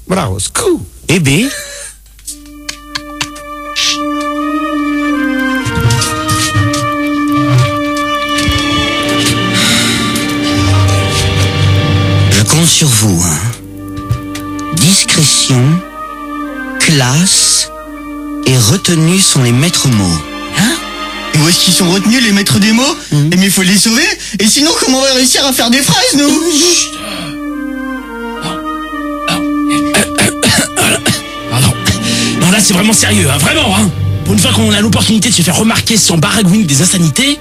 Bravo, scoop. Et B. Je compte sur vous, hein. Discrétion, classe et retenue sont les maîtres mots. Hein? Et où est-ce qu'ils sont retenus, les maîtres des mots? Mais il faut les sauver. Et sinon, comment on va réussir à faire des phrases, nous? Non, là, c'est vraiment sérieux, hein, vraiment, hein. Pour une fois qu'on a l'opportunité de se faire remarquer sans baragouine des insanités.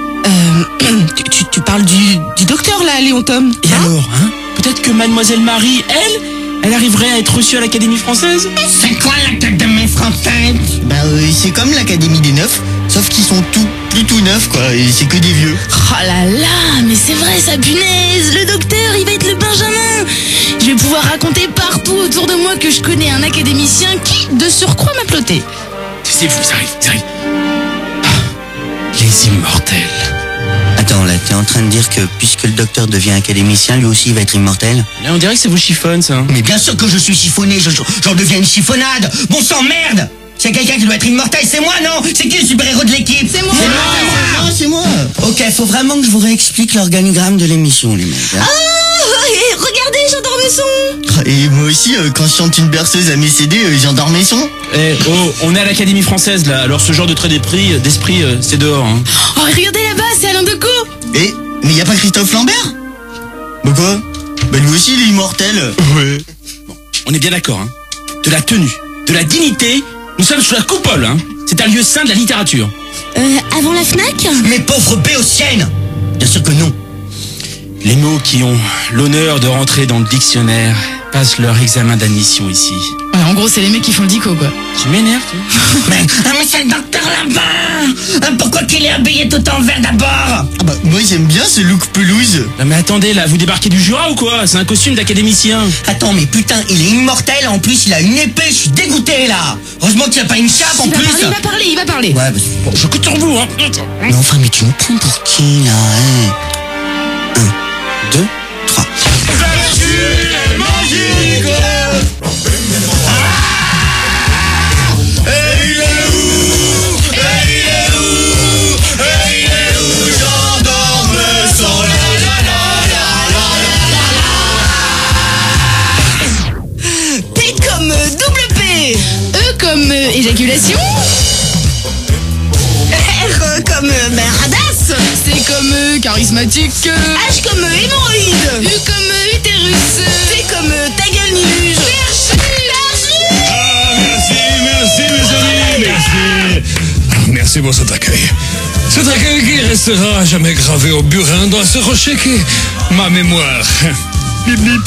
Tu parles du docteur, là, Léon Tom. Et alors, hein? Peut-être que Mademoiselle Marie, elle arriverait à être reçue à l'Académie française? C'est quoi l'Académie française? Bah, c'est comme l'Académie des Neufs, sauf qu'ils sont plus tout neufs, quoi, et c'est que des vieux. Oh là là, mais c'est vrai, ça punaise. Le docteur, il va être le Benjamin. Je vais pouvoir raconter partout autour de moi que je connais un académicien qui, de surcroît, m'a ploté. C'est fou, ça arrive. Ah, les immortels. Attends, là, t'es en train de dire que puisque le docteur devient académicien, lui aussi il va être immortel? Là, on dirait que ça vous chiffonne, ça. Mais bien sûr que je suis chiffonné, j'en deviens une chiffonnade. Bon sang, merde! S'il y a quelqu'un qui doit être immortel, c'est moi, non? C'est qui le super-héros de l'équipe? C'est moi. C'est moi. Ok, faut vraiment que je vous réexplique l'organigramme de l'émission, les mecs. Hein. Et regardez, j'adore mes sons. Et moi aussi, quand je chante une berceuse à mes CD, j'endors mes sons. Eh, oh, on est à l'Académie française, là, alors ce genre de trait d'esprit, c'est dehors, hein. Oh, regardez là-bas, c'est Alain Decaux. Mais y a pas Christophe Lambert? Bah quoi? Bah lui aussi, il est immortel. Ouais. Bon, on est bien d'accord, hein. De la tenue, de la dignité, nous sommes sous la coupole, hein. C'est un lieu saint de la littérature. Avant la FNAC? Mes pauvres béotiennes! Bien sûr que non. Les mots qui ont l'honneur de rentrer dans le dictionnaire passent leur examen d'admission ici. Ouais, en gros, c'est les mecs qui font le dico, quoi. Tu m'énerves, toi. Mais c'est le docteur là-bas! Pourquoi qu'il est habillé tout en vert d'abord? Ah bah, moi j'aime bien ce look pelouse. Non mais attendez, là, vous débarquez du Jura ou quoi? C'est un costume d'académicien. Attends, mais putain, il est immortel, en plus il a une épée, je suis dégoûté là! Heureusement qu'il n'y a pas une chape en plus! Il va parler. Ouais, bah, Bon, je compte sur vous, hein. Mais enfin, mais tu me prends pour qui, là, hein? 1, 2, 3. P comme double P. E comme éjaculation. R comme radasse. C comme charismatique. H comme hémorroïde. U comme utérus. T comme ta gueule niluge. Merci mes amis, merci. Merci pour cet accueil. Cet accueil qui restera à jamais gravé au burin dans ce rocher qui est ma mémoire. Bip bip.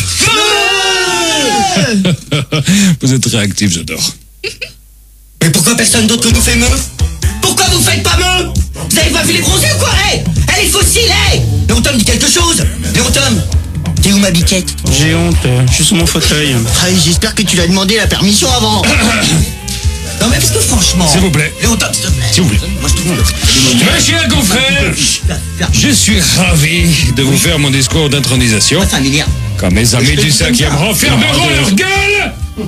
Vous êtes réactifs, j'adore. Mais pourquoi personne d'autre nous fait meuh? Pourquoi vous faites pas meuh? Vous avez pas vu les bronzés ou quoi? Elle est fossile, Léon Tom dit quelque chose. Léon Tom, t'es où ma biquette? J'ai honte, je suis sous mon fauteuil. J'espère que tu l'as demandé la permission avant. Non mais parce que franchement... S'il vous plaît. Léon Tom, s'il te plaît. S'il vous plaît. Moi je trouve... Mes chers confrères, je suis ravi de vous faire mon discours d'intronisation. familière. Quand mes amis du 5e rang fermeront leur gueule.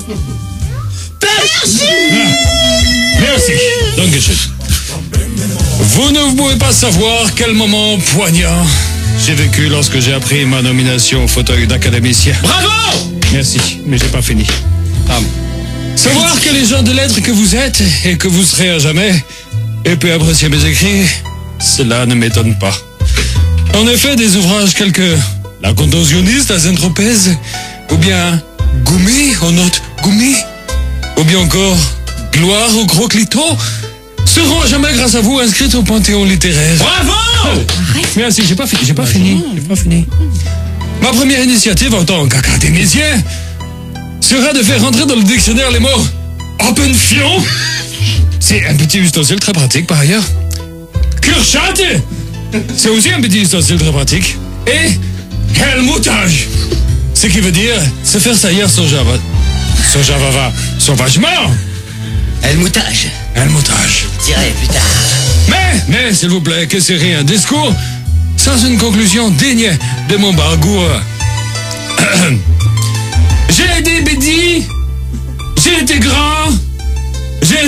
Merci. Dankeschön. Vous ne pouvez pas savoir quel moment poignant j'ai vécu lorsque j'ai appris ma nomination au fauteuil d'académicien. Bravo! Merci, mais j'ai pas fini. Savoir que les gens de lettres que vous êtes et que vous serez à jamais aient pu apprécier mes écrits, cela ne m'étonne pas. En effet, des ouvrages tels que La contorsionniste à Saint-Tropez, ou bien Goumi, aux notes Goumi, ou bien encore Gloire au gros clito, seront à jamais grâce à vous inscrites au panthéon littéraire. Bravo! Merci, j'ai pas fini. Ma première initiative en tant qu'académicien sera de faire rentrer dans le dictionnaire les mots open fion. C'est un petit ustensile très pratique par ailleurs. Kirschate, c'est aussi un petit ustensile très pratique. Et helmutage, ce qui veut dire se faire saillir sauvagement. Helmutage. Je dirai plus tard. Mais, s'il vous plaît, que serait un discours sans une conclusion digne de mon bargour. J'ai des bédis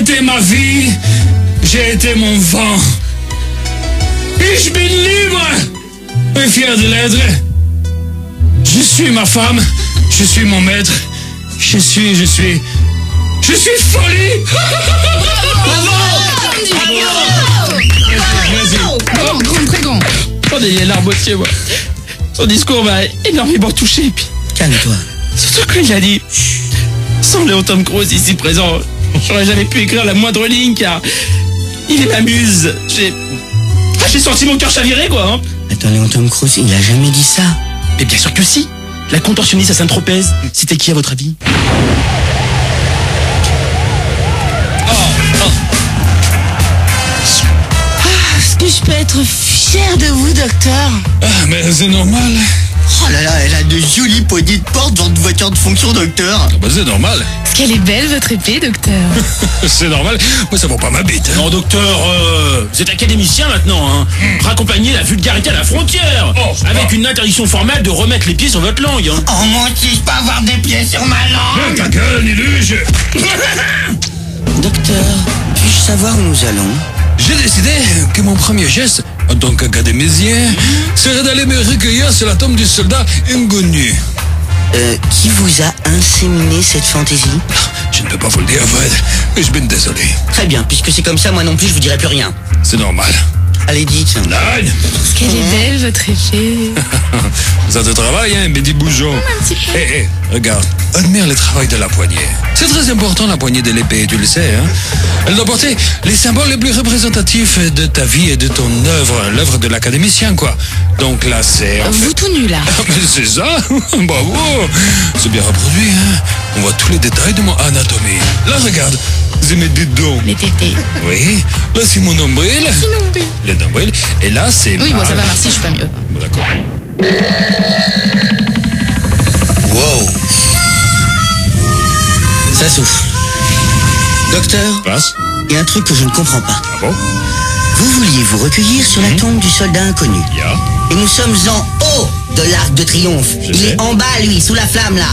été ma vie, j'ai été mon vent. Ich bin libre et fier de l'être. Je suis ma femme, je suis mon maître, je suis folie. Grand, très grand. J'en ai les larmes aux yeux, moi. Son discours m'a énormément touché. Et puis, Calme-toi. surtout quand il a dit, sans Léon Tom Cruise ici présent, j'aurais jamais pu écrire la moindre ligne car il est ma muse. J'ai senti mon cœur chavirer, quoi. Hein. Attends, Léon Tom Cruise, il a jamais dit ça. Mais bien sûr que si. La contorsionniste à Saint-Tropez, c'était qui à votre avis? Est-ce que je peux être fière de vous, docteur? Ah, mais c'est normal. Oh là là, elle a de jolies poignées de porte dans une voiture de fonction, docteur. Bah, c'est normal. Est-ce qu'elle est belle, votre épée, docteur? C'est normal. Moi, ça vaut pas ma bite. Non, docteur, vous êtes académicien maintenant, hein. Raccompagnez la vulgarité à la frontière. Avec une interdiction formelle de remettre les pieds sur votre langue, hein. Oh, moi aussi, je peux avoir des pieds sur ma langue. Ta gueule, Niluge. Docteur, puis-je savoir où nous allons? J'ai décidé que mon premier geste, en tant qu'académicien, serait d'aller me recueillir sur la tombe du soldat inconnu. Qui vous a inséminé cette fantaisie? Je ne peux pas vous le dire, Fred. Je suis désolé. Très bien, puisque c'est comme ça, moi non plus, je vous dirai plus rien. C'est normal. Allez, dites. Nine. Est-ce qu'elle est belle, votre épée? Ça te travaille, hein, Betty Bougeon. Un petit peu. Hé, regarde, admire le travail de la poignée. C'est très important, la poignée de l'épée, tu le sais, hein. Elle doit porter les symboles les plus représentatifs de ta vie et de ton œuvre, l'œuvre de l'académicien, quoi. Donc là, c'est... en fait- Vous tout nu, là. Ah, mais c'est ça. Bravo. C'est bien reproduit, hein. On voit tous les détails de mon anatomie. Là, regarde, c'est mes dents. Les tétés. Oui, là, c'est mon nombril. Le nombril. Et là, c'est... Oui, bon, ça va, merci, je suis pas mieux. Bon, d'accord. Wow. Ça souffle. Docteur, Passe. il y a un truc que je ne comprends pas. Ah bon? Vous vouliez vous recueillir sur la tombe du soldat inconnu. Ya. Et nous sommes en haut de l'Arc de Triomphe. Je Il sais. est en bas, lui, sous la flamme, là.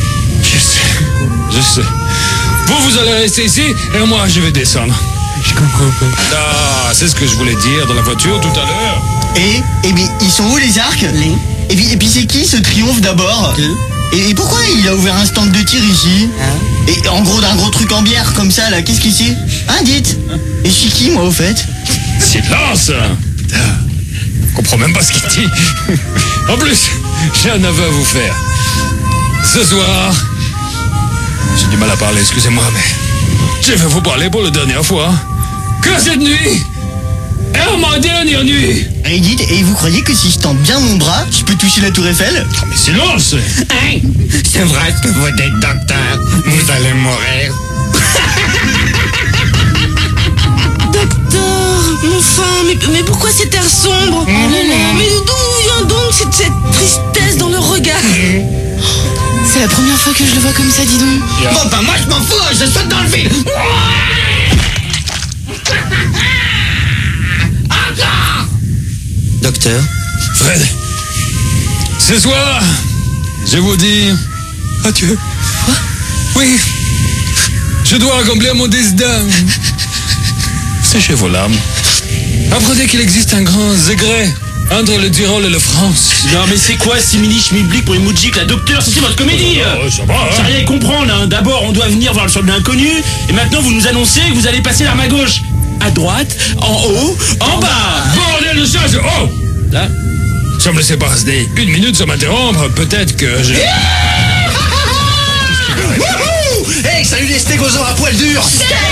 Je sais. Vous allez rester ici et moi, je vais descendre. Je comprends pas. Ah, c'est ce que je voulais dire dans la voiture tout à l'heure. Et bien, ils sont où les arcs? Et puis c'est qui ce triomphe d'abord? Et pourquoi il a ouvert un stand de tir ici? Et en gros d'un gros truc en bière comme ça là, qu'est-ce qu'il c'est? Hein, dites? Et je suis qui moi au fait? Silence! Putain, je comprends même pas ce qu'il dit. En plus, j'ai un aveu à vous faire. Ce soir, j'ai du mal à parler, excusez-moi, mais je vais vous parler pour la dernière fois. Que cette nuit est ma dernière nuit. Et dites, et vous croyez que si je tends bien mon bras, je peux toucher la tour Eiffel? Oh, mais silence! C'est vrai ce que vous dites, docteur. Vous allez mourir. Docteur, enfin, mais pourquoi cet air sombre? Mais d'où vient donc cette tristesse dans le regard? C'est la première fois que je le vois comme ça, dis donc. Bon, bah moi je m'en fous, je saute dans le vide. Docteur, Fred, ce soir, je vous dis adieu. Quoi? Oui, je dois accomplir mon destin. Séchez vos larmes. Apprenez qu'il existe un grand secret entre le Tyrol et la France. Non, mais c'est quoi Simili Schmilblick pour les Moudjik, la docteur? C'est votre comédie. Ça va, J'ai rien à comprendre, hein. D'abord, on doit venir voir le soldat inconnu, et maintenant, vous nous annoncez que vous allez passer l'arme à gauche. À droite, en haut, en bas. Bordel de chasse! Oh! Là. Si on me laissait pas rester une minute sans m'interrompre, peut-être que je... Hey, salut les stégosaures à poil dur!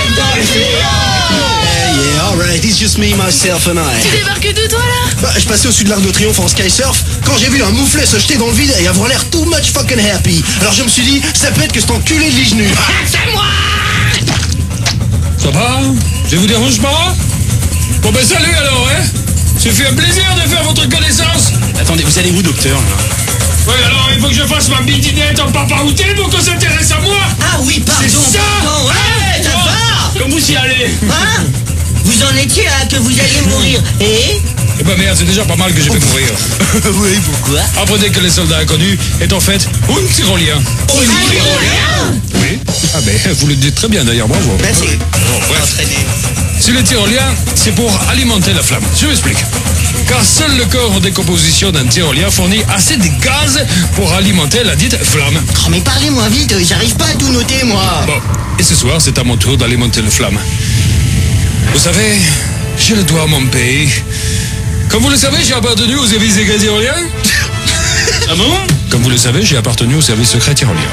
Yeah, alright, it's just me, myself and I. Tu débarques d'où, toi, là? Bah, je passais au-dessus de l'Arc de Triomphe en skysurf quand j'ai vu un mouflet se jeter dans le vide et avoir l'air too much fucking happy. Alors je me suis dit, ça peut être que cet enculé de Ligenu. c'est moi. Ça va? Je vous dérange pas? Bon ben salut alors, hein? Ça fait un plaisir de faire votre connaissance. Attendez, vous allez où, docteur? Oui, alors il faut que je fasse ma bidinette en paparouté pour qu'on s'intéresse à moi. Ah oui, pardon. C'est ça. Pardon, ouais, ça va. Comme vous y allez. Hein? Vous en étiez à que vous alliez mourir. Et Eh ben merde, c'est déjà pas mal que je vais mourir. Oui, pourquoi? Apprenez que les soldats inconnus est en fait un tyrolien. Oui. Ah ben, vous le dites très bien d'ailleurs, bravo. Merci. Si le tyrolien, c'est pour alimenter la flamme. Je m'explique. Car seul le corps en décomposition d'un tyrolien fournit assez de gaz pour alimenter la dite flamme. Oh, mais parlez-moi vite, j'arrive pas à tout noter, moi. Bon, et ce soir, c'est à mon tour d'alimenter la flamme. Vous savez, je le dois à mon pays. Comme vous le savez, j'ai appartenu au service secret tyrolien. Ah bon? Comme vous le savez, j'ai appartenu au service secret tyrolien.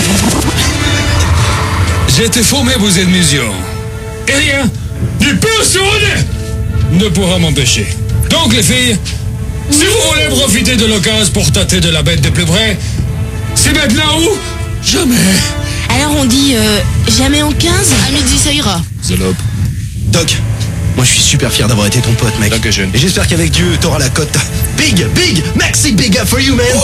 J'ai été formé à vos missions. Et rien, ni personne ne pourra m'empêcher. Donc les filles, si vous voulez profiter de l'occasion pour tâter de la bête de plus près, c'est maintenant ou jamais. Alors on dit jamais en 15? À midi ça ira. Salope. Doc, moi je suis super fier d'avoir été ton pote, mec. Dankeschön. Et j'espère qu'avec Dieu, t'auras la cote. Big, maxi big up for you, man.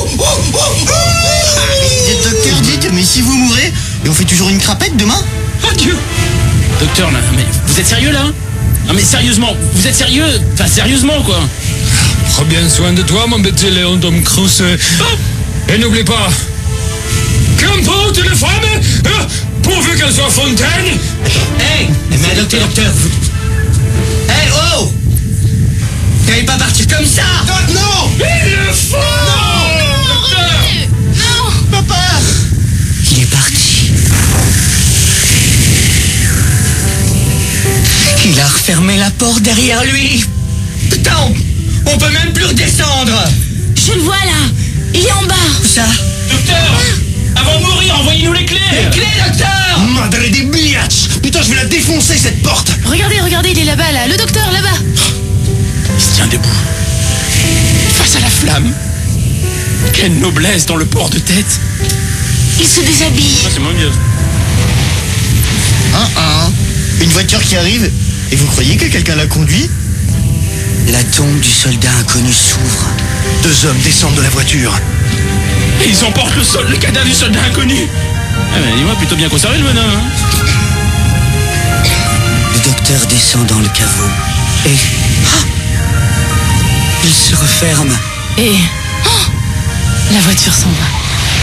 Docteur, dites, mais si vous mourrez, et on fait toujours une crapette demain? Adieu. Docteur, là, mais vous êtes sérieux là? Non mais sérieusement, vous êtes sérieux? Enfin sérieusement quoi. Prends bien soin de toi, mon petit Léon Tom Cruise. Et n'oublie pas, qu'importe les femmes, pourvu qu'elles soient fontaines. Hey, mais docteur. Hey, oh! T'allais pas partir comme ça! Doc, non! Il le faut. Non. Papa! Il est parti. Il a refermé la porte derrière lui. Putain, on peut même plus redescendre! Je le vois là. Il est en bas. Ça, Docteur, avant de mourir, envoyez-nous les clés. Clé, docteur! Madre des biatch! Putain, je vais la défoncer cette porte! Regardez, il est là-bas là. Le docteur là-bas. Il se tient debout. Face à la flamme. Quelle noblesse dans le port de tête. Il se déshabille. C'est moins mieux. Une voiture qui arrive, et vous croyez que quelqu'un l'a conduit? la tombe du soldat inconnu s'ouvre. 2 hommes descendent de la voiture. Et ils emportent le cadavre du soldat inconnu. Ah ben dis-moi, plutôt bien conservé le venin. Hein. Le docteur descend dans le caveau. Et... il se referme. Et... la voiture s'en va.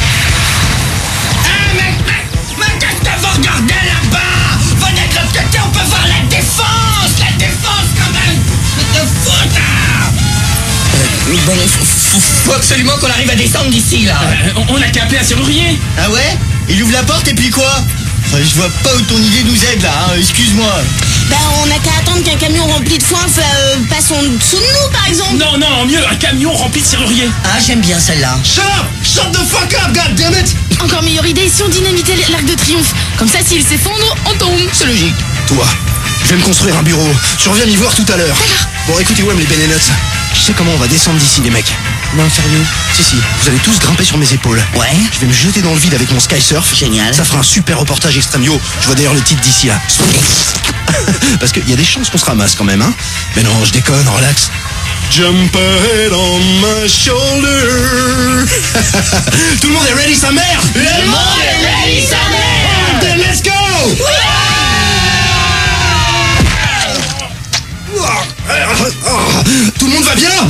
Mais qu'est-ce que vous regardez là-bas? Venez de l'autre côté, on peut voir la défense! La défense quand même! De foot! Bon, faut absolument qu'on arrive à descendre d'ici là! On a qu'à appeler un serrurier. Ah ouais? Il ouvre la porte et puis quoi? Enfin, je vois pas où ton idée nous aide là, hein, excuse-moi. Bah on a qu'à attendre qu'un camion rempli de foin passe en dessous de nous par exemple. Non, mieux, un camion rempli de serruriers. Ah, j'aime bien celle-là. Shut up! Shut the fuck up, goddammit! Encore meilleure idée si on dynamitait l'Arc de Triomphe. Comme ça s'il s'effondre, on tombe. C'est logique. Toi, je vais me construire un bureau. Tu reviens m'y voir tout à l'heure. Bon, écoutez-moi, les Benenuts. Je sais comment on va descendre d'ici, les mecs. Non, sérieux? Si, vous allez tous grimper sur mes épaules. Ouais. Je vais me jeter dans le vide avec mon skysurf. Génial. Ça fera un super reportage extrêmio. Je vois d'ailleurs le titre d'ici là. Parce qu'il y a des chances qu'on se ramasse quand même, hein. Mais non, je déconne, relax. Jump ahead on my shoulder. Tout le monde est ready, sa mère? Le monde est ready, sa mère! Then let's go! Tout le monde va bien?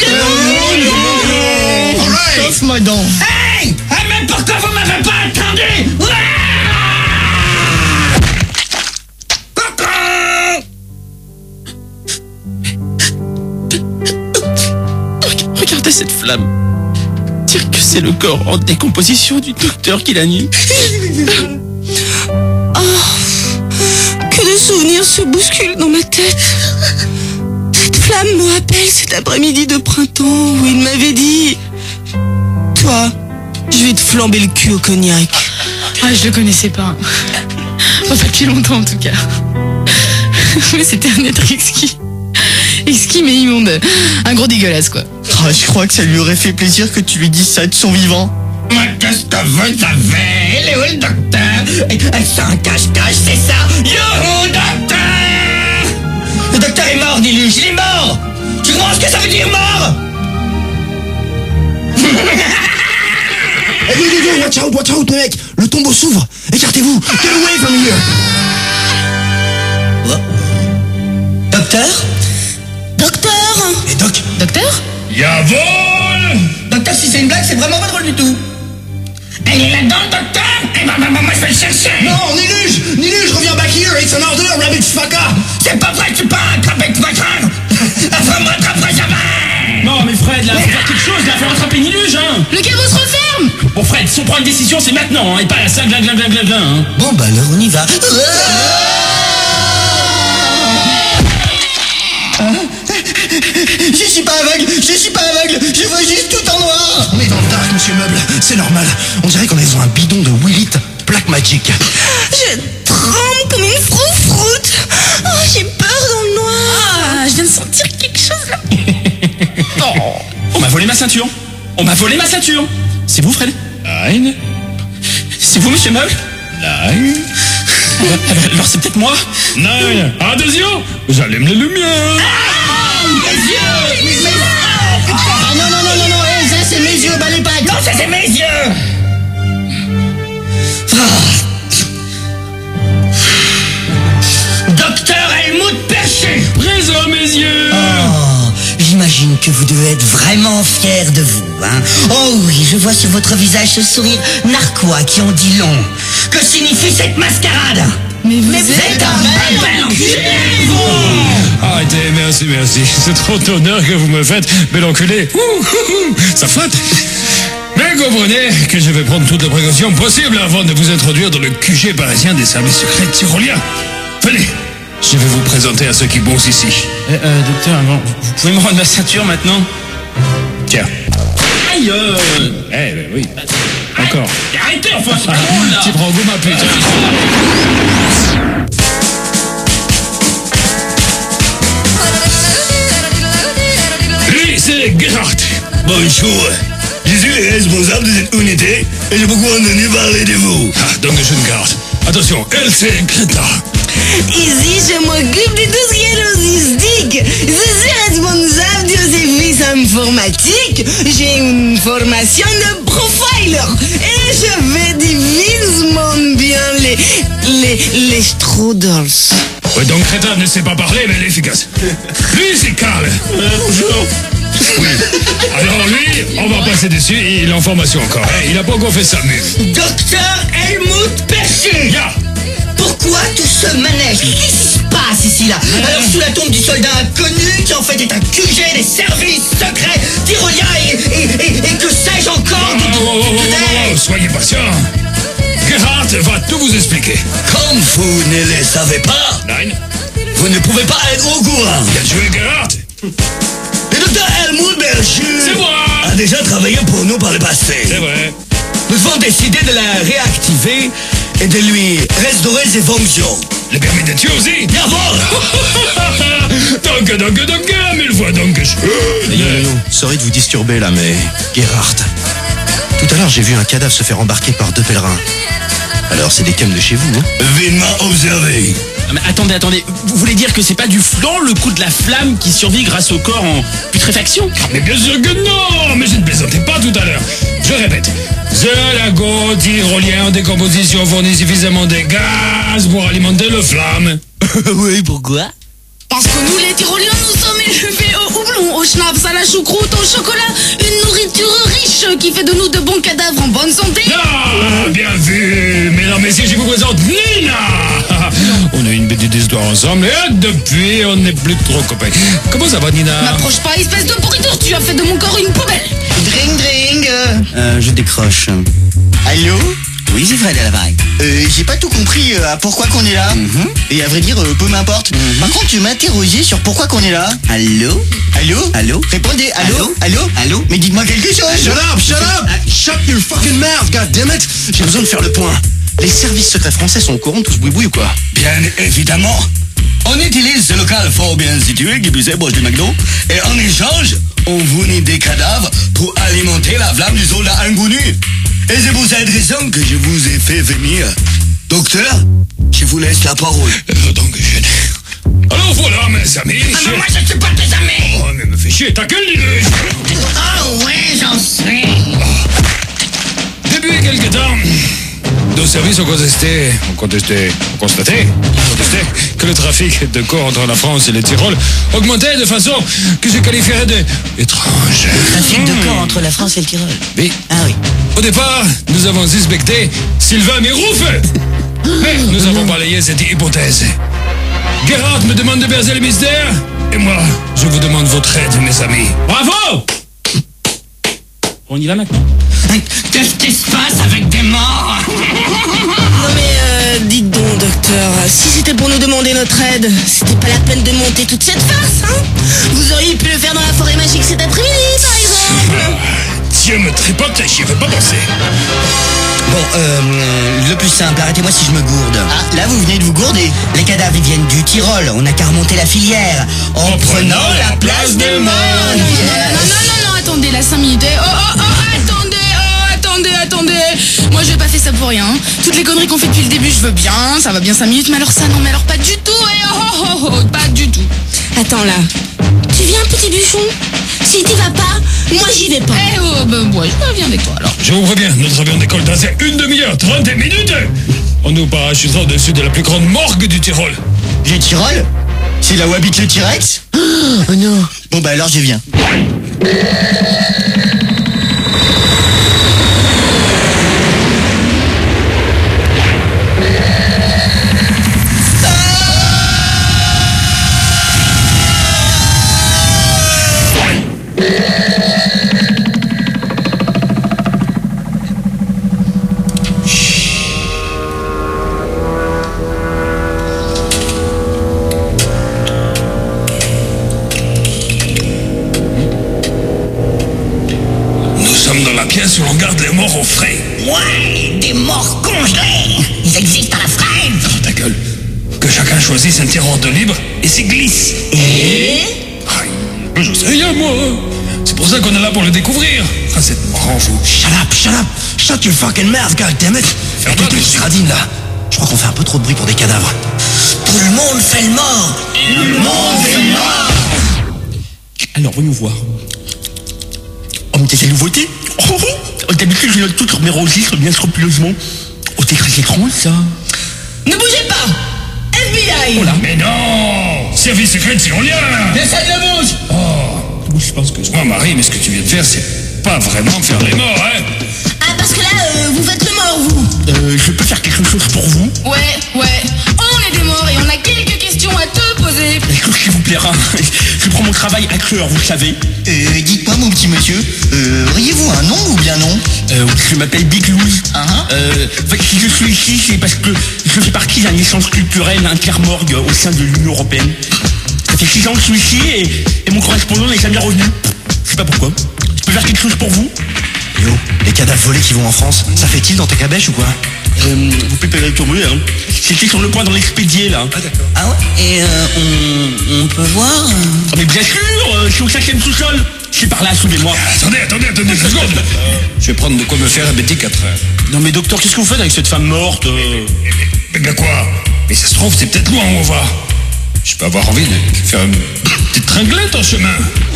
Alright. Sauf ma dent. Hey! Mais pourquoi vous m'avez pas attendu? Regardez cette flamme. Dire que c'est le corps en décomposition du docteur qui l'anime. Que de souvenirs se bousculent dans ma tête. Cette flamme me rappelle cet après-midi de printemps où il m'avait dit: toi, je vais te flamber le cul au cognac. Ah, je le connaissais pas. Enfin, depuis longtemps en tout cas. Mais c'était un être exquis. Exquis mais immonde. Un gros dégueulasse quoi. Ah, je crois que ça lui aurait fait plaisir que tu lui dises ça de son vivant. Mais qu'est-ce que vous avez? Il est où le docteur? C'est un cache-cache, c'est ça? Youhou, docteur! Le docteur est mort, Diluge, il est mort! Tu comprends ce que ça veut dire, mort? Hey, watch out, mec! Le tombeau s'ouvre! Écartez-vous! Get away from here! Docteur? Docteur! Et Doc, Docteur? Jawohl! Docteur, si c'est une blague, c'est vraiment pas drôle du tout. Elle est là-dedans, le docteur? Eh ben, moi, je vais le chercher. Non, Niluge, reviens back here, it's an order, rabbit fucker. C'est pas vrai, tu peux attraper de machin. Enfin, moi, attraperai jamais. Non, mais Fred, là, faut faire quelque chose, là, faut rattraper Niluge, hein. Le caveau se referme! Bon, Fred, si on prend une décision, c'est maintenant, hein, et pas à la 5, hein. Bon, bah alors on y va. Je suis pas aveugle, je vois juste tout en noir. On est dans le dark, monsieur Meuble, c'est normal. On dirait qu'on est dans un bidon de Willit Black Magic. Je tremble comme une froufroute. Oh, j'ai peur dans le noir. Ah, je viens de sentir quelque chose là. On m'a volé ma ceinture. C'est vous, Fred? Nein. C'est vous, monsieur Meuble? Nein. Alors c'est peut-être moi? Nein. Attention! J'allume les lumières. Ah non, ça c'est mes yeux, bah les pattes. Non, ça, c'est mes yeux. Docteur Helmut Percher. Présent, mes yeux. Oh, j'imagine que vous devez être vraiment fiers de vous, hein. Oh oui, je vois sur votre visage ce sourire narquois qui en dit long. Que signifie cette mascarade? Mais vous C'est un bel enculé, vous. Arrêtez, merci. C'est trop d'honneur que vous me faites, bel enculé. Ça flatte. Mais comprenez que je vais prendre toutes les précautions possibles avant de vous introduire dans le QG parisien des services secrets tyroliens. Venez, je vais vous présenter à ceux qui bossent ici. Docteur, bon, vous pouvez me rendre ma ceinture maintenant? Tiens. Aïe, Eh ben oui. Encore. arrêtez, enfin, c'est pas drôle, là. Tu prends goût, ma putain. Lui, c'est Gerhardt. Bonjour. Je suis le responsable de cette unité et j'ai beaucoup entendu parler de vous. Ah, Dankeschön, Gerhardt. Attention, elle, c'est Greta. Ici, je m'occupe de tout ce qui est logistique. Je suis responsable de services informatiques. J'ai une formation de profiler. Et je fais divinement bien les strudels. Ouais, donc Greta ne sait pas parler, mais elle est efficace. Lui, c'est Karl. Bonjour. Oui. Alors lui, on va passer dessus, il est en formation encore. Hein. Il a pas encore fait sa mue. Docteur Helmut Percher. Ya. Pourquoi tout ce manège? Qu'est-ce qui se passe ici, là? Alors, sous la tombe du soldat inconnu, qui en fait est un QG des services secrets tyroliens et que sais-je encore Oh, soyez patient. Gerhardt va tout vous expliquer. Comme vous ne le savez pas, Nein. vous ne pouvez pas être au courant. Bien joué, Gerhardt. Le docteur Helmut Percher C'est moi. a déjà travaillé pour nous par le passé. C'est vrai. Nous avons décidé de la réactiver et de lui restaurer ses fonctions. Le permis de tuer aussi. Jawohl. Danke, mille fois dankeschön. Sorry de vous disturber là, mais Gerhardt. Tout à l'heure, j'ai vu un cadavre se faire embarquer par 2 pèlerins. Alors, c'est des cums de chez vous, hein? Vinement observé. Ah, mais attendez, vous voulez dire que c'est pas du flan, le coup de la flamme qui survit grâce au corps en putréfaction? Ah, mais bien sûr que non. Mais je ne plaisantais pas tout à l'heure. Je répète. The lago tyrolien en décomposition fournit suffisamment de gaz pour alimenter le flamme. Oui, pourquoi? Parce que nous, les Tyroliens, nous sommes élevés au houblon, au schnapps, à la choucroute, au chocolat. Une nourriture riche qui fait de nous de bons cadavres en bonne santé. Ah, bien vu. Mesdames, messieurs, je vous présente Nina. On a eu une petite histoire ensemble et depuis, on n'est plus trop copains. Comment ça va, Nina? N'approche pas, espèce de pourriture, tu as fait de mon corps une poubelle. Dring. Je décroche. Allô? Oui, c'est Fred à l'appareil. J'ai pas tout compris à pourquoi qu'on est là. Et à vrai dire, peu m'importe. Par contre, tu m'interrogeais sur pourquoi qu'on est là. Allô? Allô? Répondez, allô? Allô? Mais dites-moi quelque chose. Shut up! Shut your fucking mouth, goddammit! J'ai besoin de faire le point. Les services secrets français sont au courant de tout ce boui-boui ou quoi? Bien évidemment. On utilise ce local fort bien situé qui plus est proche du McDo et en échange, on fournit des cadavres pour alimenter la flamme du soldat inconnu. Et c'est pour cette raison que je vous ai fait venir. Docteur, je vous laisse la parole. Donc, alors voilà, mes amis. Ah, mais moi, je suis pas tes amis. Oh, mais me fais chier, ta gueule, Nina. Ah ouais, j'en suis. Depuis quelque temps, nos services ont constaté que le trafic de corps entre la France et le Tyrol augmentait de façon que je qualifierais d'étrange. Trafic de corps entre la France et le Tyrol. Oui. Ah oui. Au départ, nous avons suspecté Sylvain Mirouf. Mais nous avons balayé cette hypothèse. Gerhardt me demande de bercer le mystère. Et moi, je vous demande votre aide, mes amis. Bravo! On y va maintenant. Qu'est-ce qui se passe avec des morts? Non mais dites donc, docteur, si c'était pour nous demander notre aide, c'était pas la peine de monter toute cette farce, hein? Vous auriez pu le faire dans la forêt magique cet après-midi, par exemple. Dieu me tripote, j'y avais pas pensé. Bon, le plus simple, arrêtez-moi si je me gourde. Ah, là vous venez de vous gourder. Les cadavres ils viennent du Tyrol, on n'a qu'à remonter la filière. En prenant la place des morts. Non, attendez, là, 5 minutes. Attendez. Moi, j'ai pas fait ça pour rien. Toutes les conneries qu'on fait depuis le début, je veux bien. Ça va bien 5 minutes, mais alors ça, non, mais alors pas du tout. Pas du tout. Attends là, tu viens, petit bûchon? Si t'y vas pas, moi j'y vais pas. Ouais, je viens avec toi, alors. Je vous préviens, notre avion décolle dans une demi-heure, 30 minutes. On nous parachutera au-dessus de la plus grande morgue du Tyrol. Les Tyrol? C'est là où habite le T-Rex? Oh non. Bon bah alors je viens. Où l'on garde les morts au frais. Ouais, des morts congelés. Ils existent à la fraise. Ferme ta gueule. Que chacun choisisse un tireur de libre et s'y glisse. Et je sais rien, moi. C'est pour ça qu'on est là pour le découvrir. Ah, c'est marrant, vous. Shut your fucking mouth, goddammit. Ferme-toi, Écoute, tu- Radine, là. Je crois qu'on fait un peu trop de bruit pour des cadavres. Tout le monde fait le mort. Alors, voyons voir. Oh, mais t'as des nouveautés? D'habitude, je note tout sur mes registres bien scrupuleusement. Oh, t'es très étrange, ça. Ne bougez pas. FBI. Oh là. Mais non! Service secret tyrolien! Personne ne bouge. Oh, je pense que... Moi, Marie, mais ce que tu viens de faire, c'est pas vraiment faire les morts, hein? Ah, parce que là, vous faites le mort, vous. Je peux faire quelque chose pour vous? Ouais. On est des morts et on a quelques questions à te poser. Écoute, s'il vous plaira. Je prends mon travail à cœur, vous le savez. Dites-moi mon petit monsieur, auriez-vous un nom ou bien non? Je m'appelle Big Louis. Uh-huh. Si je suis ici, c'est parce que je fais partie d'un échange culturel intermorgue au sein de l'Union Européenne. Ça fait 6 ans que je suis ici et mon correspondant n'est jamais revenu. Je sais pas pourquoi. Je peux faire quelque chose pour vous? Yo, les cadavres volés qui vont en France, ça fait-il dans ta cabèche ou quoi? Vous pouvez pas tomber, hein. C'était sur le point dans l'expédié, là. Ah ouais? Et on peut voir? Ah, mais bien sûr, je suis au 5e sous-sol. Je suis par là, suivez-moi. Attendez, 2 secondes. Je vais prendre de quoi me faire un petit 4 heures. Non mais docteur, qu'est-ce que vous faites avec cette femme morte? Mais quoi? Mais ça se trouve, c'est peut-être loin où on va. Je peux avoir envie de faire une petite tringlette en chemin.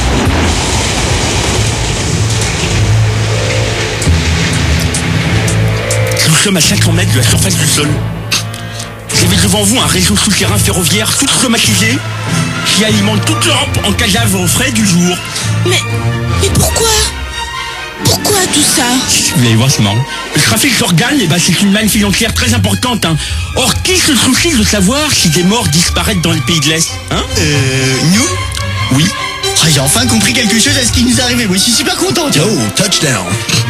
Nous sommes à 500 mètres de la surface du sol. Vous avez devant vous un réseau souterrain ferroviaire tout automatisé qui alimente toute l'Europe en cadavres au frais du jour. Mais pourquoi? Pourquoi tout ça? Vous allez voir, c'est marrant. Le trafic d'organes, c'est une manne financière très importante. Hein. Or, qui se soucie de savoir si des morts disparaissent dans les pays de l'Est, hein? Nous? Oui. Ah, j'ai enfin compris quelque chose à ce qui nous est arrivé. Oui, je suis super content. tiens. Yo, touchdown.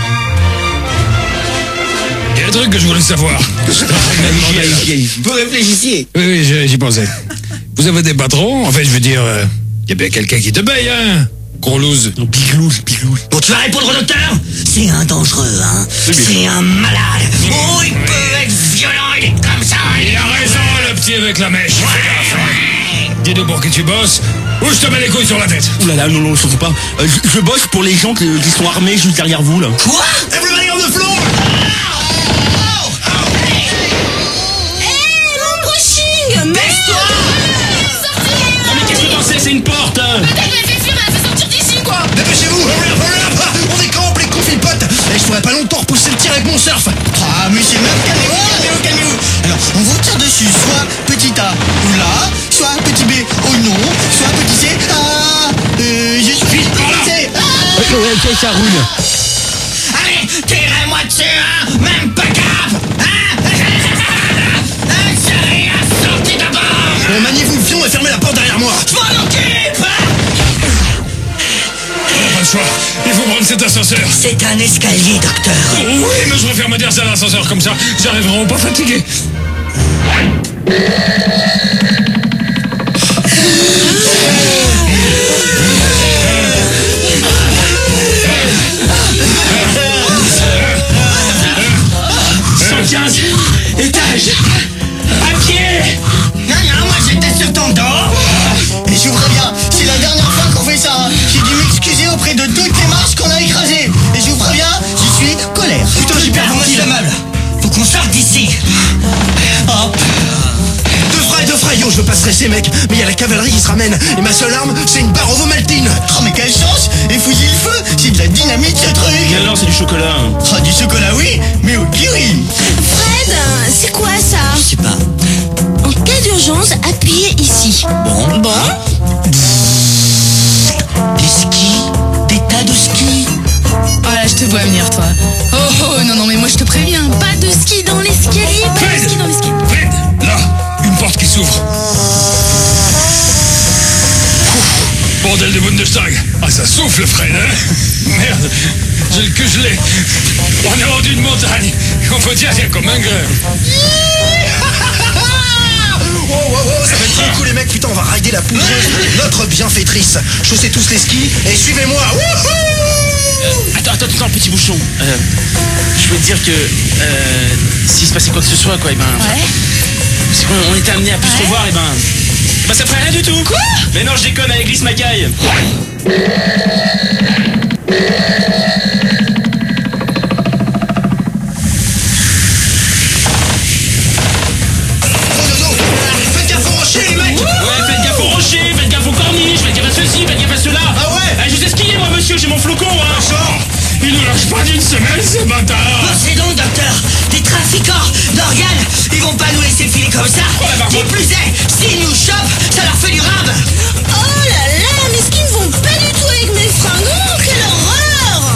Il y a un truc que je voulais savoir. Vous réfléchissiez. Oui, j'y pensais. Vous avez des patrons? En fait, je veux dire, il y a bien quelqu'un qui te paye, hein? Gros loose. Non, Big Loose. Bon, tu vas répondre au docteur? C'est un dangereux, hein? C'est un malade. Oh, il peut être violent, il est comme ça. Il a raison, le petit avec la mèche. Fais gaffe. Dis-nous pour qui tu bosses, ou je te mets les couilles sur la tête. Ouh là là, non, surtout pas. Je bosse pour les gens qui sont armés juste derrière vous, là. Quoi? Everybody on the floor! Mon brushing! Baisse-toi! Ah, mais qu'est-ce que t'en sais? C'est une porte! Elle m'a fait fuir, elle m'a fait sortir d'ici, quoi. Dépêchez-vous! Hurry up! On décampe, les confipotes! Et je pourrais pas longtemps repousser le tir avec mon surf! Ah, mais c'est même carrément. par-dessus, soit petit A ou là, soit petit B ou non, soit petit C. Je suis C. Ouais, ça roule. Allez, tirez-moi dessus, hein. Même pas cap, hein. Chérie, sorti d'abord. Maniez-vous le fion et fermez la porte derrière moi. Je m'en occupe, hein. Pas le choix. Il faut prendre cet ascenseur. C'est un escalier, docteur. Oui, mais je préfère me dire c'est un ascenseur comme ça. J'arriverai pas fatigué. Étage à pied. Non, moi j'étais sur ton dos. Et je vous préviens, c'est la dernière fois qu'on fait ça. J'ai dû m'excuser auprès de toutes les marches qu'on a écrasées. Et je vous préviens, je suis colère. Putain, j'ai perdu le meuble. Faut qu'on sorte d'ici. Hop. De frais, yo, je veux pas stresser, mec. Mais il y a la cavalerie qui se ramène. Et ma seule arme, c'est une barre ovomaltine. Oh mais quelle chance. Et fusille le feu, c'est de la dynamite ce truc. Mais alors, c'est du chocolat. Oh, du chocolat oui, mais au kiwi. Fred, c'est quoi ça? Je sais pas. En cas d'urgence, appuyez ici. Bon. Des skis, des tas de skis. Oh là, je te vois venir, toi. Oh, non, mais moi je te préviens, pas de ski dans l'escalier, pas de ski dans l'escalier. Fred, là, une porte qui s'ouvre. Ouf, bordel de Bundestag. Ah, ça souffle, Fred, hein. Merde, j'ai le cul gelé. On est hors d'une montagne. On peut dire qu'il y a comme un grève. Oh, ça va être trop cool, les mecs. Putain, on va rider la poudreuse, notre bienfaitrice. Chaussez tous les skis et suivez-moi. Attends, petit bouchon. Je voulais te dire que s'il se passait quoi que ce soit, quoi, et ben. Ouais. C'est qu'on était amené à plus se revoir, et ben ça ferait rien du tout. Quoi? Mais non, je déconne avec Lys Macaille. Faites gaffe aux rochers, les mecs. Ouais, faites gaffe aux rochers, faites gaffe aux corniches, faites gaffe à ceci, faites gaffe à cela. Ah ouais. Je sais skier, moi, monsieur, j'ai mon flocon, hein. Il nous lâche pas d'une semaine, ces bâtards. C'est donc, docteur, des trafiquants d'organes. Ils vont pas nous laisser filer comme ça. Qui plus est, s'ils nous chopent, ça leur fait du rab. Oh là là, mais ce qu'ils ne vont pas du tout avec mes fringues. Oh, quelle horreur!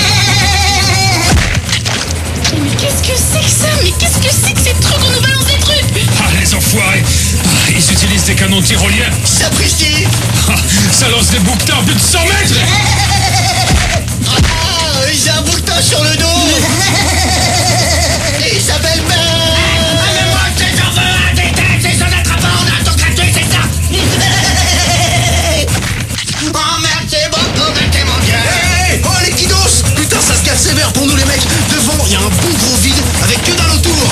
Mais qu'est-ce que c'est que ça? Mais qu'est-ce que c'est que ces trucs? On nous balance des trucs! Ah, les enfoirés. Ah, ils utilisent des canons tyroliens. Sapristi. Ah, ça lance des bouquetins à plus de 100 mètres. J'ai un bouquetin sur le dos. Il s'appelle Ben. Mais moi je t'en veux un des têtes, c'est son attrapant, on a ton gratuit, c'est ça. Oh merci beaucoup, mettez mon Dieu. Hey, oh les kiddos. Putain, ça se casse sévère pour nous, les mecs. Devant, il y a un bon gros vide avec que dalle autour.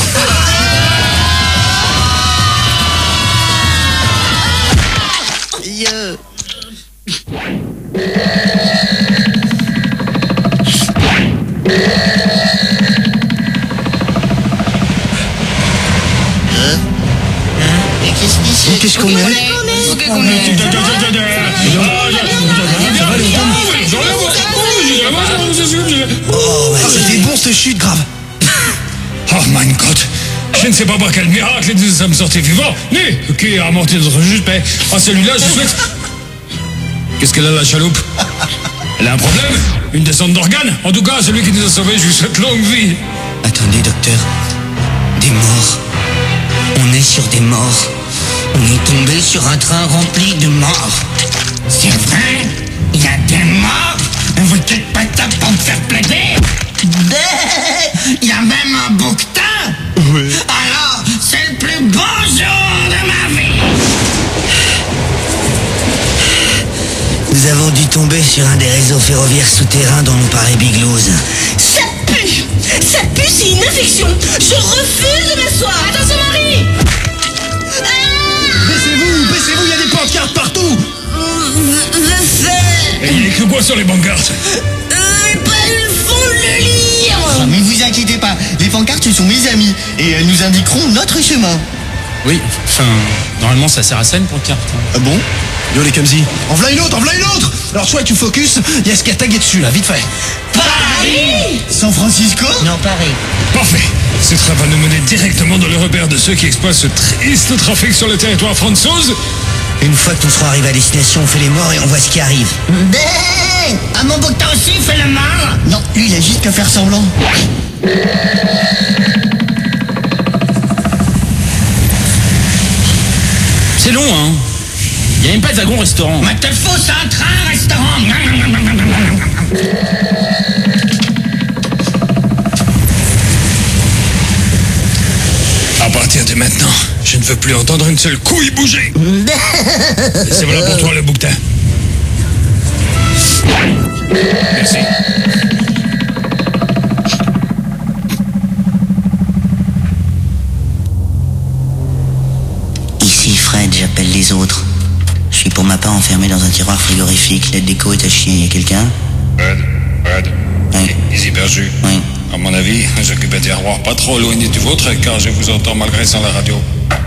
Mais qu'est-ce qu'il c'est? Qu'est-ce qu'on est? Oh, bah, c'était bon cette chute, grave. Oh, mein Gott. Je ne sais pas par quel miracle nous sommes sortis vivants. Ni qui a amorti notre chute, mais à celui-là, je souhaite... Qu'est-ce qu'elle a, la chaloupe? Elle a un problème? Une descente d'organes? En tout cas, celui qui nous a sauvés, je lui souhaite longue vie. Attendez, docteur. Des morts. On est sur des morts. On est tombé sur un train rempli de morts. C'est vrai, il y a des morts. Vous n'êtes pas top pour me faire plaider. Il y a même un bouquetin. Oui. Alors, c'est le plus beau jour de ma vie. Nous avons dû tomber sur un des réseaux ferroviaires souterrains dont nous parlait Biglouse. Ça pue! Ça pue, c'est une infection! Je refuse de m'asseoir! Attention, Marie! Baissez-vous, il y a des pancartes partout. Et il y a écrit quoi sur les pancartes? Ils font le lire! Mais vous inquiétez pas, les pancartes sont mes amis et elles nous indiqueront notre chemin. Oui, enfin, normalement ça sert à ça une pancarte. Ah bon? Yo les Kamzi, en v'là une autre, en v'là une autre. Alors soit tu focus, il y a ce qu'il y a tagué dessus là, vite fait. Paris San Francisco? Non, Paris. Parfait. Ce train va nous mener directement dans le repère de ceux qui exploitent ce triste trafic sur le territoire français. Une fois que nous serons arrivés à destination, on fait les morts et on voit ce qui arrive. Ben, à mon bout de temps aussi, il fait le mal. Non, lui il a juste qu'à faire semblant. C'est long, hein. Il n'y a même pas de wagon restaurant. Mais te fous, c'est un train, restaurant. À partir de maintenant, je ne veux plus entendre une seule couille bouger. Et c'est voilà pour toi le bouquetin. Merci. Ici, Fred, j'appelle les autres. Je suis pour ma part enfermé dans un tiroir frigorifique. L'aide déco est à chier. Y a quelqu'un? Fred. Oui. Easy perdu. Oui. À mon avis, j'occupe un tiroir pas trop éloigné du vôtre car je vous entends malgré sans la radio.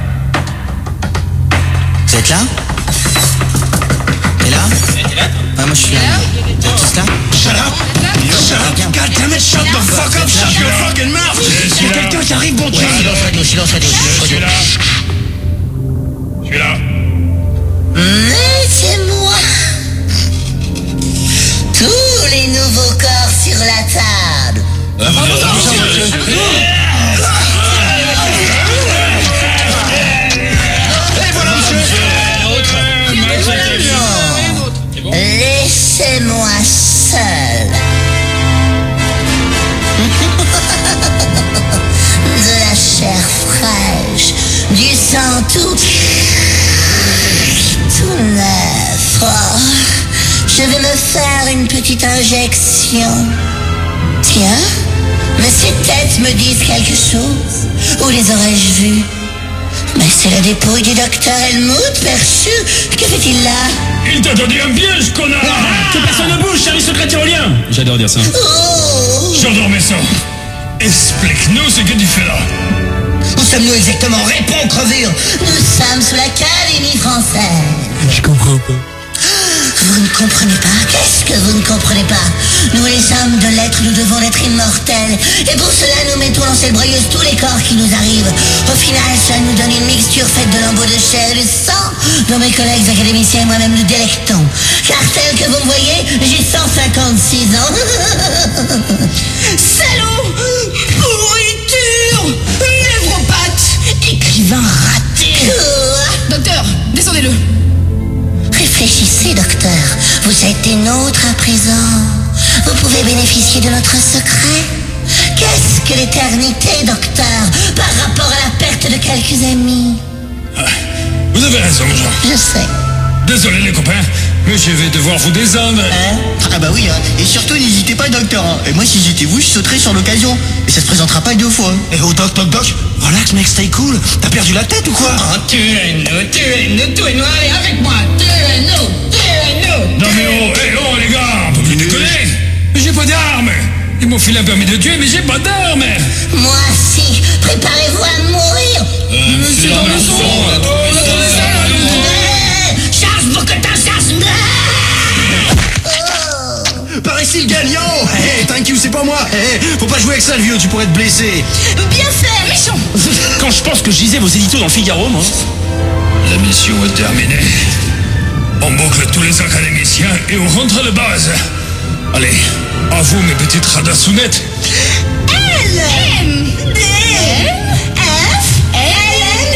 Vous êtes là? T'es là? Ouais, moi je suis là. Vous êtes tous là? Shut up! Shut up! God damn it, shut the fuck up! Shut your fucking mouth! Il y a quelqu'un qui arrive, bon Dieu! Silence radio. Je suis là. Mais c'est moi. Tous les nouveaux corps sur la table. Laissez-moi seul. De la chair fraîche, du sang tout neuf. Oh, je vais me faire une petite injection. Tiens, mais ces têtes me disent quelque chose. Où les aurais-je vues? Mais c'est la dépouille du docteur Helmut, perçu. Que fait-il là? Il t'a donné un piège, connard! Que personne ne bouge, service secret tyrolien. J'adore dire ça. Oh, J'adore mes sangs. Explique-nous ce que tu fais là. Où sommes-nous exactement? Réponds, crevure! nous sommes sous l'Académie française. Je comprends pas. Vous ne comprenez pas? Qu'est-ce que vous ne comprenez pas? Nous les hommes de lettres, nous devons être immortels. Et pour cela, nous mettons dans cette broyeuse tous les corps qui nous arrivent. Au final, ça nous donne une mixture faite de lambeaux de chair et de sang, dont mes collègues académiciens et moi-même nous délectons. Car tel que vous me voyez, j'ai 156 ans. Salaud! Pourriture! Névropathe! Écrivain raté! Quoi? Docteur, descendez-le. Réfléchissez, docteur. Vous êtes des nôtres à présent. Vous pouvez bénéficier de notre secret. Qu'est-ce que l'éternité, docteur, par rapport à la perte de quelques amis? Vous avez raison, Jean. Je sais. Désolé les copains, mais je vais devoir vous descendre. Ah bah oui, hein. Et surtout n'hésitez pas, docteur. Hein. Et moi, si j'étais vous, je sauterais sur l'occasion. Et ça se présentera pas 2 fois. Eh oh, doc, relax mec, stay cool. T'as perdu la tête ou quoi? Oh, tuez-nous, allez avec moi. Tuez-nous. Non mais oh les gars, on peut plus déconner. Mais j'ai pas d'armes. Ils m'ont filé un permis de tuer, mais j'ai pas d'armes. Moi, si. Préparez-vous à mourir. C'est dans le son. Charge pour que t'en charges. Par ici le gagnant. Hey, thank you, c'est pas moi. Hey, faut pas jouer avec ça le vieux, tu pourrais te blesser. Bien fait, méchant. Quand je pense que je lisais vos éditos dans le Figaro, moi. La mission est terminée. On boucle tous les académiciens et on rentre de base. Allez, à vous mes petites radassounettes. L M D F L N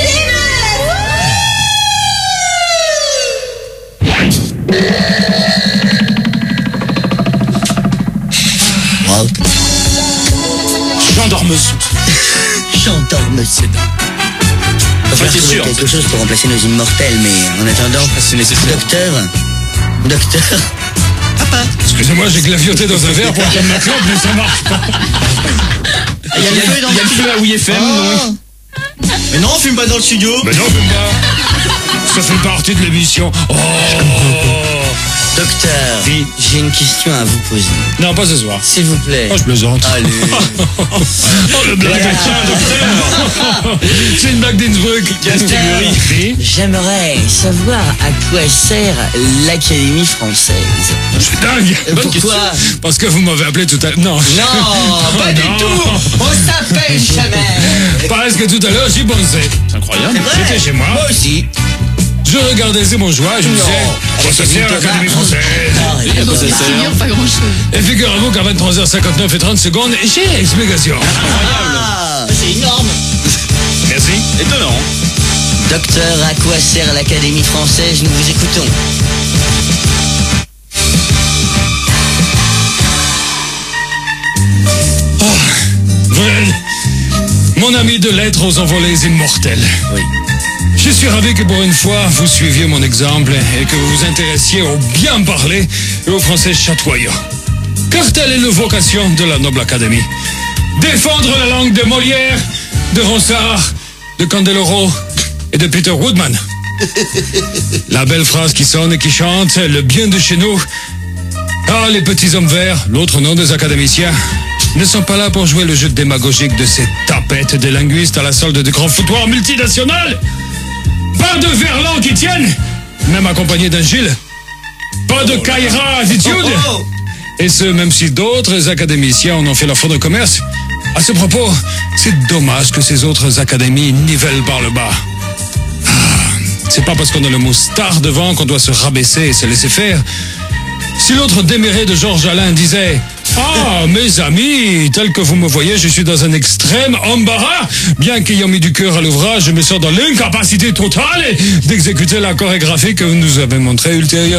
J'endormeuse. C'est dingue. Il va c'est falloir trouver sûr, quelque chose pour remplacer nos immortels, mais en attendant, c'est nécessaire. Docteur, Excusez-moi, j'ai glavioté dans un verre pour prendre ma clope, mais ça marche pas. Il y a le feu dans Il y a le feu à WFM, non? Mais non, fume pas dans le studio. Mais non, même pas. Ça fait partie de l'émission. Oh. docteur, Oui. j'ai une question à vous poser. Non, pas ce soir. S'il vous plaît. Oh, je plaisante. Allez. Oh, le blague à chien, docteur. C'est une lac d'Innsbruck. Oui. J'aimerais savoir à quoi sert l'Académie française. Je suis dingue. Pourquoi? Parce que vous m'avez appelé tout à l'heure. Non. Non, pas du tout. On s'appelle jamais. Parce que tout à l'heure, j'y pensais. C'est incroyable. J'étais chez moi. Moi aussi. Je regardais ces bonjour, je me disais, quoi ça sert l'Académie française? Bon, ça figure pas grand chose. Et figurez-vous qu'à 23h59 et 30 secondes, j'ai l'explication. Ah, c'est énorme. Merci. Étonnant. Docteur, à quoi sert l'Académie française? Nous vous écoutons. Vrel, mon ami de lettres aux envolées immortelles. Oui. Je suis ravi que pour une fois, vous suiviez mon exemple et que vous vous intéressiez au bien parler et aux français chatoyants. Car telle est la vocation de la noble académie. Défendre la langue de Molière, de Ronsard, de Candeloro et de Peter Woodman. La belle phrase qui sonne et qui chante, le bien de chez nous. Ah, les petits hommes verts, l'autre nom des académiciens, ne sont pas là pour jouer le jeu démagogique de ces tapettes de linguistes à la solde de grands foutoirs multinationales. Pas de verlan qui tiennent, même accompagné d'un Gilles. Pas de caïra attitude. Et ce, même si d'autres académiciens en ont fait leur fond de commerce. À ce propos, c'est dommage que ces autres académies nivellent par le bas. Ah, c'est pas parce qu'on a le mot star devant qu'on doit se rabaisser et se laisser faire. Si l'autre déméré de Georges Alain disait « Ah, mes amis, tel que vous me voyez, je suis dans un extrême embarras. Bien qu'ayant mis du cœur à l'ouvrage, je me sens dans l'incapacité totale d'exécuter la chorégraphie que vous nous avez montrée ultérieurement. »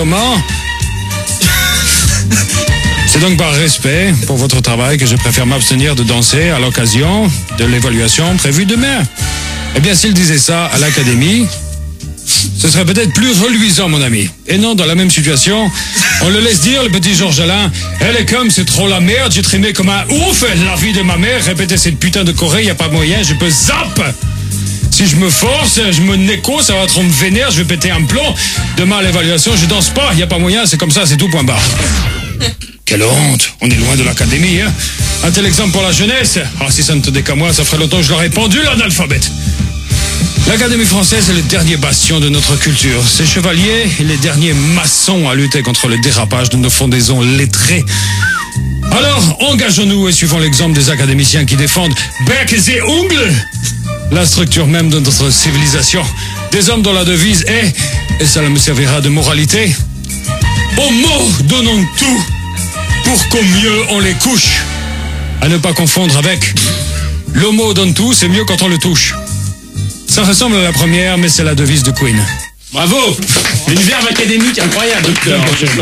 C'est donc par respect pour votre travail que je préfère m'abstenir de danser à l'occasion de l'évaluation prévue demain. Eh bien, s'il disait ça à l'académie, ce serait peut-être plus reluisant, mon ami. Et non, dans la même situation, on le laisse dire, le petit Georges Alain. Elle est comme, c'est trop la merde, j'ai trimé comme un ouf, la vie de ma mère, répéter cette putain de choré, y a pas moyen, je peux zap. Si je me force, je me néco, ça va trop me vénère, je vais péter un plomb. Demain à l'évaluation, je danse pas, y a pas moyen, c'est comme ça, c'est tout, point barre. Quelle honte, on est loin de l'académie, hein. Un tel exemple pour la jeunesse. Ah, si ça ne tenait qu'à moi, ça ferait longtemps que je l'aurais pendu, l'analphabète. L'Académie française est le dernier bastion de notre culture. Ces chevaliers et les derniers maçons à lutter contre le dérapage de nos fondaisons lettrées. Alors, engageons-nous et suivons l'exemple des académiciens qui défendent bec et ongles la structure même de notre civilisation. Des hommes dont la devise est, et ça me servira de moralité, aux mots donnons tout pour qu'au mieux on les couche. À ne pas confondre avec le mot donne tout, c'est mieux quand on le touche. Ça ressemble à la première, mais c'est la devise de Queen. Bravo. Une verve académique incroyable, docteur.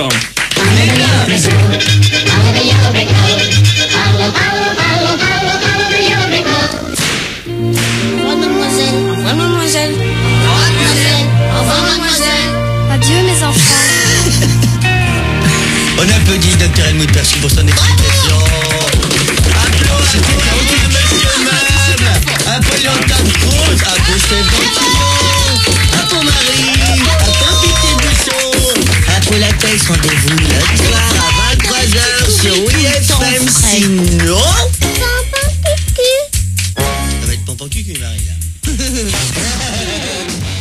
Adieu mes enfants. On applaudit Dr Helmut Percy pour son explication. Applaudissements à monsieur Meuble, à Paul-Antoine Cruz, à Gustave Bantillon, à Paul Marie, à Paul Buisson, à Paul Appel, rendez-vous le soir à 23h sur WFM sinon. Ça va être pompon cucu, Marie, là.